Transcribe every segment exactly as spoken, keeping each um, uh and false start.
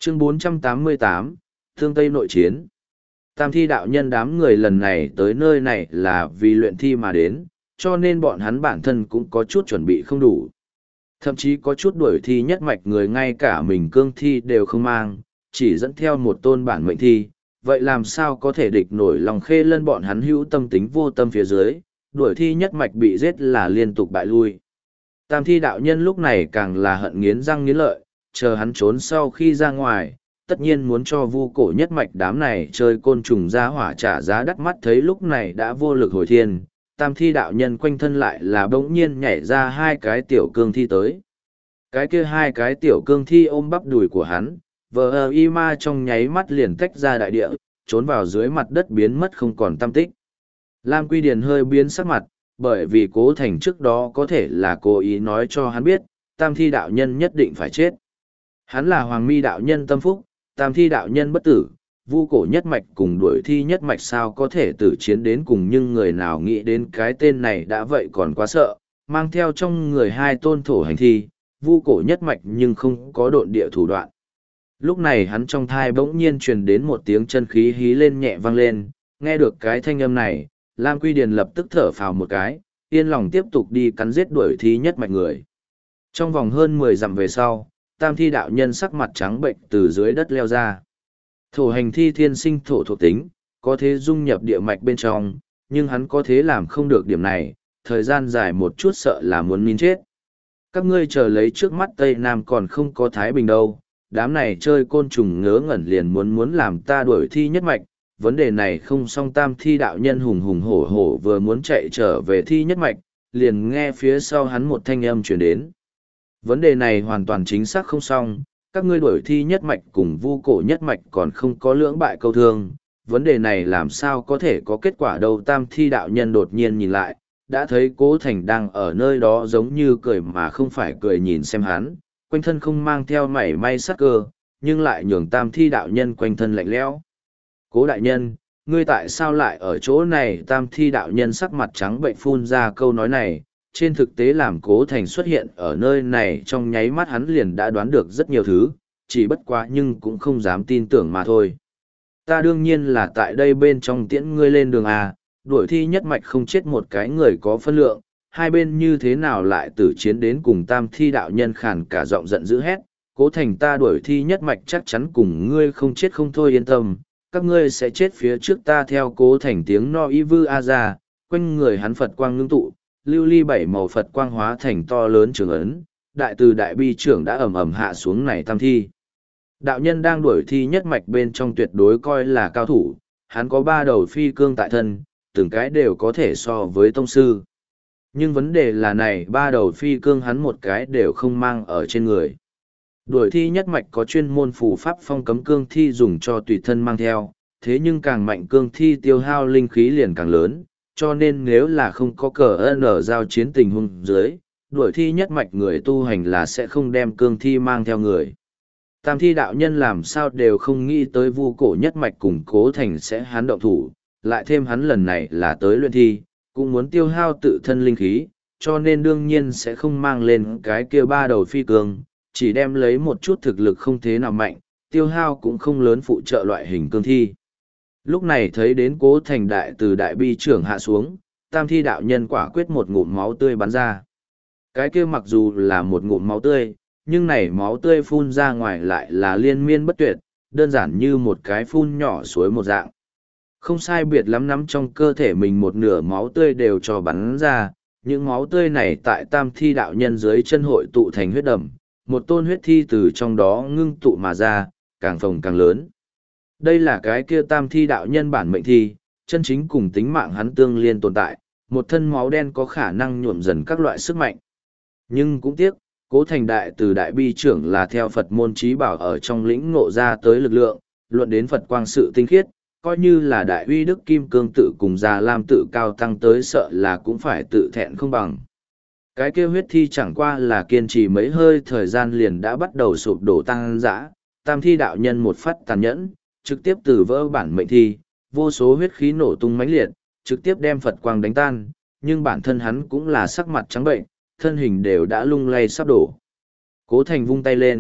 Chương bốn trăm tám mươi tám, Thương Tây nội chiến. Tam thi đạo nhân đám người lần này tới nơi này là vì luyện thi mà đến, cho nên bọn hắn bản thân cũng có chút chuẩn bị không đủ. Thậm chí có chút đuổi thi nhất mạch người ngay cả mình cương thi đều không mang, chỉ dẫn theo một tôn bản mệnh thi. Vậy làm sao có thể địch nổi lòng khê lân bọn hắn hữu tâm tính vô tâm phía dưới, đuổi thi nhất mạch bị giết là liên tục bại lui. Tam thi đạo nhân lúc này càng là hận nghiến răng nghiến lợi, chờ hắn trốn sau khi ra ngoài, tất nhiên muốn cho vu cổ nhất mạch đám này chơi côn trùng ra hỏa trả giá đắt mắt thấy lúc này đã vô lực hồi thiên. Tam thi đạo nhân quanh thân lại là bỗng nhiên nhảy ra hai cái tiểu cương thi tới. Cái kia hai cái tiểu cương thi ôm bắp đùi của hắn, vờ ờ y ma trong nháy mắt liền tách ra đại địa, trốn vào dưới mặt đất biến mất không còn tăm tích. Lam Quy Điền hơi biến sắc mặt, bởi vì Cố Thành trước đó có thể là cố ý nói cho hắn biết, tam thi đạo nhân nhất định phải chết. Hắn là hoàng mi đạo nhân tâm phúc, tam thi đạo nhân bất tử, vu cổ nhất mạch cùng đuổi thi nhất mạch sao có thể tử chiến đến cùng, nhưng người nào nghĩ đến cái tên này đã vậy còn quá sợ, mang theo trong người hai tôn thổ hành thi, vu cổ nhất mạch nhưng không có độn địa thủ đoạn. Lúc này hắn trong thai bỗng nhiên truyền đến một tiếng chân khí hí lên nhẹ vang lên, nghe được cái thanh âm này, Lam Quy Điền lập tức thở phào một cái, yên lòng tiếp tục đi cắn giết đuổi thi nhất mạch người. Trong vòng hơn mười dặm về sau, tam thi đạo nhân sắc mặt trắng bệnh từ dưới đất leo ra. Thổ hành thi thiên sinh thổ thuộc tính, có thể dung nhập địa mạch bên trong, nhưng hắn có thể làm không được điểm này, thời gian dài một chút sợ là muốn nín chết. Các ngươi chờ lấy trước mắt Tây Nam còn không có Thái Bình đâu, đám này chơi côn trùng ngớ ngẩn liền muốn muốn làm ta đuổi thi nhất mạch, vấn đề này không xong. Tam thi đạo nhân hùng hùng hổ hổ vừa muốn chạy trở về thi nhất mạch, liền nghe phía sau hắn một thanh âm truyền đến. Vấn đề này hoàn toàn chính xác không xong, các ngươi đuổi thi nhất mạch cùng vu cổ nhất mạch còn không có lưỡng bại câu thương, vấn đề này làm sao có thể có kết quả đâu. Tam thi đạo nhân đột nhiên nhìn lại, đã thấy Cố Thành đang ở nơi đó giống như cười mà không phải cười nhìn xem hắn, quanh thân không mang theo mảy may sắc cơ, nhưng lại nhường tam thi đạo nhân quanh thân lạnh lẽo. Cố đại nhân, ngươi tại sao lại ở chỗ này? Tam thi đạo nhân sắc mặt trắng bệnh phun ra câu nói này, trên thực tế làm Cố Thành xuất hiện ở nơi này trong nháy mắt hắn liền đã đoán được rất nhiều thứ, chỉ bất quá nhưng cũng không dám tin tưởng mà thôi. Ta đương nhiên là tại đây bên trong tiễn ngươi lên đường à, đuổi thi nhất mạch không chết một cái người có phân lượng, hai bên như thế nào lại tử chiến đến cùng? Tam thi đạo nhân khàn cả giọng giận dữ hét, Cố Thành, ta đuổi thi nhất mạch chắc chắn cùng ngươi không chết không thôi, yên tâm, các ngươi sẽ chết phía trước ta. Theo Cố Thành tiếng no y vư a ra, quanh người hắn Phật quang ngưng tụ, lưu ly bảy màu Phật quang hóa thành to lớn trường ấn, đại từ đại bi trưởng đã ầm ầm hạ xuống này tam thi. Đạo nhân đang đuổi thi nhất mạch bên trong tuyệt đối coi là cao thủ, hắn có ba đầu phi cương tại thân, từng cái đều có thể so với tông sư. Nhưng vấn đề là này ba đầu phi cương hắn một cái đều không mang ở trên người. Đuổi thi nhất mạch có chuyên môn phù pháp phong cấm cương thi dùng cho tùy thân mang theo, thế nhưng càng mạnh cương thi tiêu hao linh khí liền càng lớn, cho nên nếu là không có cờ ân ở giao chiến tình huống dưới, đuổi thi nhất mạch người tu hành là sẽ không đem cương thi mang theo người. Tam thi đạo nhân làm sao đều không nghĩ tới vu cổ nhất mạch cùng Cố Thành sẽ hắn động thủ, lại thêm hắn lần này là tới luyện thi, cũng muốn tiêu hao tự thân linh khí, cho nên đương nhiên sẽ không mang lên cái kia ba đầu phi cương, chỉ đem lấy một chút thực lực không thế nào mạnh, tiêu hao cũng không lớn phụ trợ loại hình cương thi. Lúc này thấy đến Cố Thành đại từ đại bi trưởng hạ xuống, tam thi đạo nhân quả quyết một ngụm máu tươi bắn ra. Cái kia mặc dù là một ngụm máu tươi, nhưng này máu tươi phun ra ngoài lại là liên miên bất tuyệt, đơn giản như một cái phun nhỏ suối một dạng. Không sai biệt lắm nắm trong cơ thể mình một nửa máu tươi đều cho bắn ra, những máu tươi này tại tam thi đạo nhân dưới chân hội tụ thành huyết đầm, một tôn huyết thi từ trong đó ngưng tụ mà ra, càng phồng càng lớn. Đây là cái kia tam thi đạo nhân bản mệnh thi, chân chính cùng tính mạng hắn tương liên tồn tại, một thân máu đen có khả năng nhuộm dần các loại sức mạnh. Nhưng cũng tiếc, Cố Thành đại từ đại bi trưởng là theo Phật môn trí bảo ở trong lĩnh ngộ ra tới lực lượng, luận đến Phật quang sự tinh khiết, coi như là đại uy đức kim cương tự cùng già lam tự cao tăng tới sợ là cũng phải tự thẹn không bằng. Cái kia huyết thi chẳng qua là kiên trì mấy hơi thời gian liền đã bắt đầu sụp đổ tăng dã, tam thi đạo nhân một phát tàn nhẫn, trực tiếp từ vỡ bản mệnh thi, vô số huyết khí nổ tung mãnh liệt, trực tiếp đem Phật quang đánh tan, nhưng bản thân hắn cũng là sắc mặt trắng bệnh, thân hình đều đã lung lay sắp đổ. Cố Thành vung tay lên,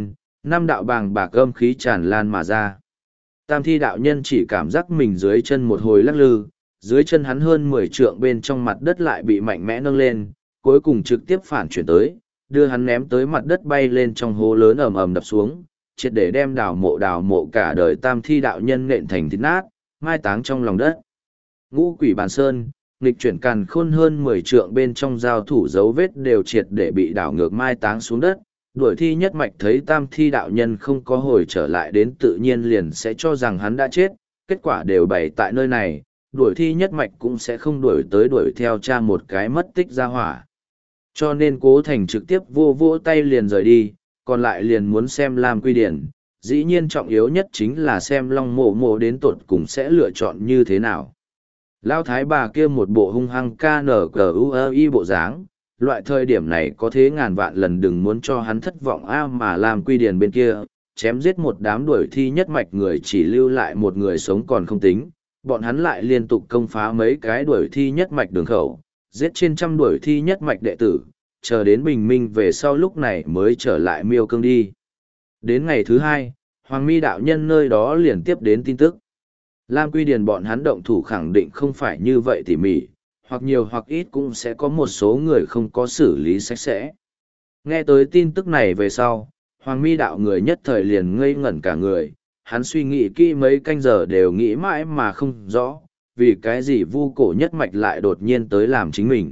Năm đạo bàng bạc âm khí tràn lan mà ra. Tam thi đạo nhân chỉ cảm giác mình dưới chân một hồi lắc lư, dưới chân hắn hơn mười trượng bên trong mặt đất lại bị mạnh mẽ nâng lên, cuối cùng trực tiếp phản chuyển tới, đưa hắn ném tới mặt đất bay lên trong hố lớn ầm ầm đập xuống, triệt để đem đào mộ đào mộ cả đời tam thi đạo nhân nện thành thịt nát, mai táng trong lòng đất. Ngũ quỷ bàn sơn, nghịch chuyển càn khôn hơn mười trượng bên trong giao thủ dấu vết đều triệt để bị đảo ngược mai táng xuống đất. Đuổi thi nhất mạch thấy tam thi đạo nhân không có hồi trở lại đến tự nhiên liền sẽ cho rằng hắn đã chết, kết quả đều bày tại nơi này, đuổi thi nhất mạch cũng sẽ không đuổi tới đuổi theo cha một cái mất tích ra hỏa. Cho nên Cố Thành trực tiếp vô vỗ tay liền rời đi, còn lại liền muốn xem Lam Quy Điển, dĩ nhiên trọng yếu nhất chính là xem Long Mộ Mộ đến tột cùng sẽ lựa chọn như thế nào. Lão thái bà kia một bộ hung hăng ca nở cờ u i bộ dáng, loại thời điểm này có thế ngàn vạn lần đừng muốn cho hắn thất vọng a mà Lam Quy Điển bên kia, chém giết một đám đuổi thi nhất mạch người chỉ lưu lại một người sống còn không tính, bọn hắn lại liên tục công phá mấy cái đuổi thi nhất mạch đường khẩu, giết trên trăm đuổi thi nhất mạch đệ tử, chờ đến bình minh về sau lúc này mới trở lại Miêu Cương đi. Đến ngày thứ hai, Hoàng Mi đạo nhân nơi đó liền tiếp đến tin tức. Lam Quy Điền bọn hắn động thủ khẳng định không phải như vậy tỉ mỉ, hoặc nhiều hoặc ít cũng sẽ có một số người không có xử lý sạch sẽ. Nghe tới tin tức này về sau, Hoàng Mi đạo người nhất thời liền ngây ngẩn cả người, hắn suy nghĩ kỹ mấy canh giờ đều nghĩ mãi mà không rõ, vì cái gì vu cổ nhất mạch lại đột nhiên tới làm chính mình.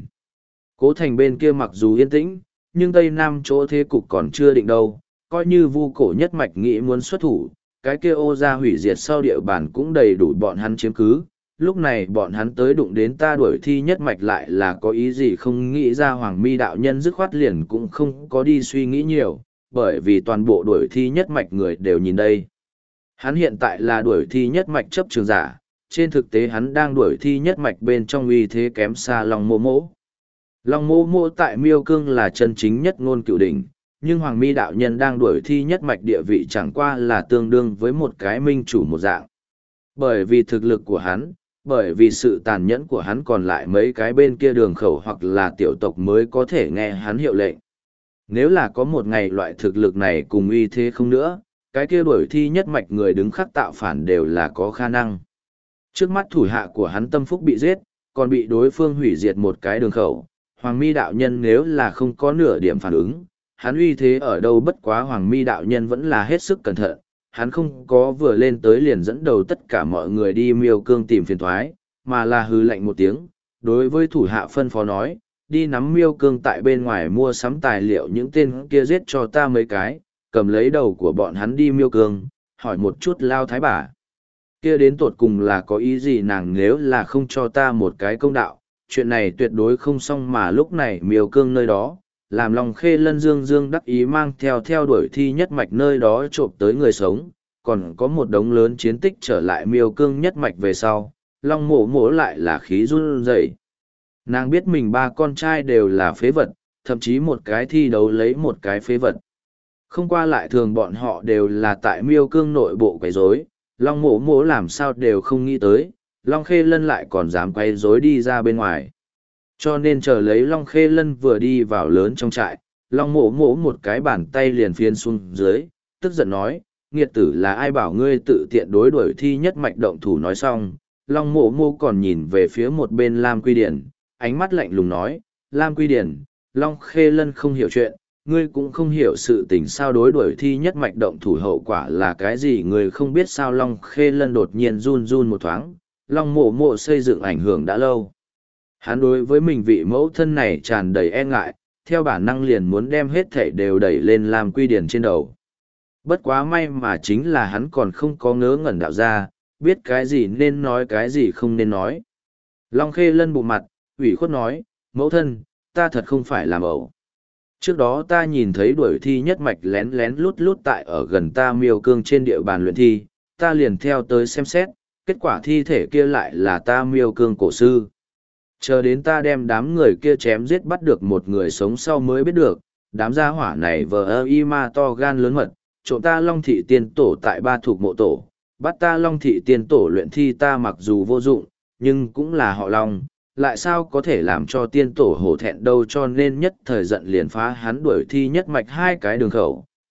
Cố Thành bên kia mặc dù yên tĩnh, nhưng Tây Nam chỗ thế cục còn chưa định đâu, coi như vu cổ nhất mạch nghĩ muốn xuất thủ, cái kia ô ra hủy diệt sau địa bàn cũng đầy đủ bọn hắn chiếm cứ, lúc này bọn hắn tới đụng đến ta đuổi thi nhất mạch lại là có ý gì không nghĩ ra. Hoàng Mi đạo nhân dứt khoát liền cũng không có đi suy nghĩ nhiều, bởi vì toàn bộ đuổi thi nhất mạch người đều nhìn đây. Hắn hiện tại là đuổi thi nhất mạch chấp trường giả, trên thực tế hắn đang đuổi thi nhất mạch bên trong uy thế kém xa Long Mộ Mộ. Long Mộ Mộ tại Miêu Cương là chân chính nhất ngôn cửu đỉnh, nhưng Hoàng Mi đạo nhân đang đuổi thi nhất mạch địa vị chẳng qua là tương đương với một cái minh chủ một dạng. Bởi vì thực lực của hắn, bởi vì sự tàn nhẫn của hắn còn lại mấy cái bên kia đường khẩu hoặc là tiểu tộc mới có thể nghe hắn hiệu lệnh. Nếu là có một ngày loại thực lực này cùng uy thế không nữa, cái kia đuổi thi nhất mạch người đứng khắc tạo phản đều là có khả năng. Trước mắt thủ hạ của hắn tâm phúc bị giết, còn bị đối phương hủy diệt một cái đường khẩu. Hoàng Mi đạo nhân nếu là không có nửa điểm phản ứng, hắn uy thế ở đâu bất quá. Hoàng Mi đạo nhân vẫn là hết sức cẩn thận, hắn không có vừa lên tới liền dẫn đầu tất cả mọi người đi Miêu Cương tìm phiền thoái, mà là hừ lạnh một tiếng, đối với thủ hạ phân phó nói, đi nắm Miêu Cương tại bên ngoài mua sắm tài liệu, những tên kia giết cho ta mấy cái, cầm lấy đầu của bọn hắn đi Miêu Cương, hỏi một chút Lao thái bà kia đến tột cùng là có ý gì. Nàng nếu là không cho ta một cái công đạo, chuyện này tuyệt đối không xong. Mà lúc này Miêu Cương nơi đó, làm Long Khê Lân dương dương đắc ý mang theo theo đuổi thi nhất mạch nơi đó trộm tới người sống, còn có một đống lớn chiến tích trở lại Miêu Cương nhất mạch về sau, Long Mộ Mộ lại là khí run rẩy. Nàng biết mình ba con trai đều là phế vật, thậm chí một cái thi đấu lấy một cái phế vật. Không qua lại thường bọn họ đều là tại Miêu Cương nội bộ quấy rối, Long Mộ Mộ làm sao đều không nghĩ tới, Long Khê Lân lại còn dám quấy rối đi ra bên ngoài. Cho nên chờ lấy Long Khê Lân vừa đi vào lớn trong trại, Long Mộ Mộ một cái bàn tay liền phiến xuống dưới, tức giận nói, nghiệt tử là ai bảo ngươi tự tiện đối đuổi thi nhất mạch động thủ. Nói xong, Long Mộ Mộ còn nhìn về phía một bên Lam Quy Điển, ánh mắt lạnh lùng nói, Lam Quy Điển, Long Khê Lân không hiểu chuyện, ngươi cũng không hiểu sự tình sao đối đuổi thi nhất mạch động thủ hậu quả là cái gì. Ngươi không biết sao. Long Khê Lân đột nhiên run run một thoáng, Long Mộ Mộ xây dựng ảnh hưởng đã lâu. Hắn đối với mình vị mẫu thân này tràn đầy e ngại, theo bản năng liền muốn đem hết thảy đều đẩy lên Lam Quy Điển trên đầu. Bất quá may mà chính là hắn còn không có ngớ ngẩn đạo ra, biết cái gì nên nói cái gì không nên nói. Long Khê Lân bụng mặt, ủy khuất nói, mẫu thân, ta thật không phải làm ẩu. Trước đó ta nhìn thấy đuổi thi nhất mạch lén lén lút lút tại ở gần ta Miêu Cương trên địa bàn luyện thi, ta liền theo tới xem xét, kết quả thi thể kia lại là ta Miêu Cương cổ sư. Chờ đến ta đem đám người kia chém giết bắt được một người sống sau mới biết được, đám gia hỏa này vờ ơ y ma to gan lớn mật, trộm ta Long Thị Tiên Tổ tại ba thuộc mộ tổ, bắt ta Long Thị Tiên Tổ luyện thi. Ta mặc dù vô dụng, nhưng cũng là họ Long, lại sao có thể làm cho Tiên Tổ hổ thẹn đâu. Cho nên nhất thời giận liền phá hắn đuổi thi nhất mạch hai cái đường khẩu,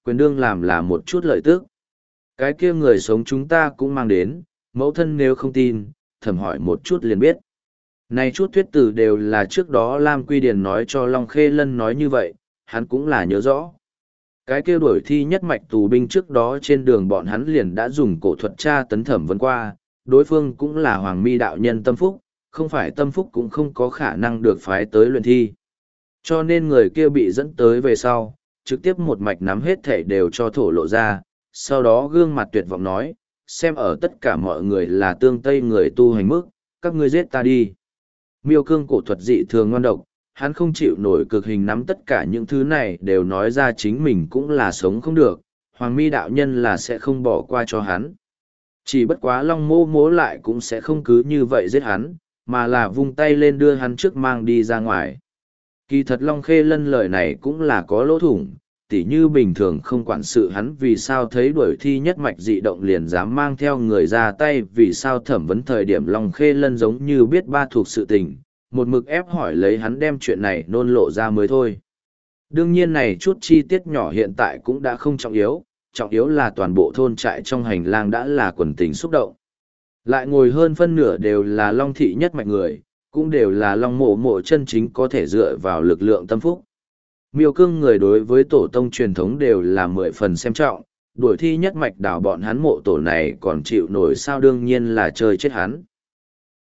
quyền đương làm là một chút lợi tức. Cái kia người sống chúng ta cũng mang đến, mẫu thân nếu không tin, thẩm hỏi một chút liền biết. Này chút thuyết tử đều là trước đó Lam Quy Điền nói cho Long Khê Lân nói như vậy, hắn cũng là nhớ rõ. Cái kia đuổi thi nhất mạch tù binh trước đó trên đường bọn hắn liền đã dùng cổ thuật tra tấn thẩm vấn qua, đối phương cũng là Hoàng Mi đạo nhân tâm phúc, không phải tâm phúc cũng không có khả năng được phái tới luyện thi. Cho nên người kia bị dẫn tới về sau, trực tiếp một mạch nắm hết thể đều cho thổ lộ ra, sau đó gương mặt tuyệt vọng nói, xem ở tất cả mọi người là tương tây người tu hành mức, các ngươi giết ta đi. Miêu cương cổ thuật dị thường ngoan độc, hắn không chịu nổi cực hình nắm tất cả những thứ này đều nói ra chính mình cũng là sống không được, Hoàng Mi đạo nhân là sẽ không bỏ qua cho hắn. Chỉ bất quá Long Mô Mố lại cũng sẽ không cứ như vậy giết hắn, mà là vung tay lên đưa hắn trước mang đi ra ngoài. Kỳ thật Long Khê Lân lời này cũng là có lỗ thủng, tỉ như bình thường không quản sự hắn vì sao thấy đuổi thi nhất mạch dị động liền dám mang theo người ra tay, vì sao thẩm vấn thời điểm Long Khê Lân giống như biết ba thuộc sự tình, một mực ép hỏi lấy hắn đem chuyện này nôn lộ ra mới thôi. Đương nhiên này chút chi tiết nhỏ hiện tại cũng đã không trọng yếu, trọng yếu là toàn bộ thôn trại trong hành lang đã là quần tình xúc động. Lại ngồi hơn phân nửa đều là Long thị nhất mạch người, cũng đều là Long mộ mộ chân chính có thể dựa vào lực lượng tâm phúc. Miêu cương người đối với tổ tông truyền thống đều là mười phần xem trọng, đuổi thi nhất mạch đảo bọn hắn mộ tổ này còn chịu nổi sao, đương nhiên là chơi chết hắn.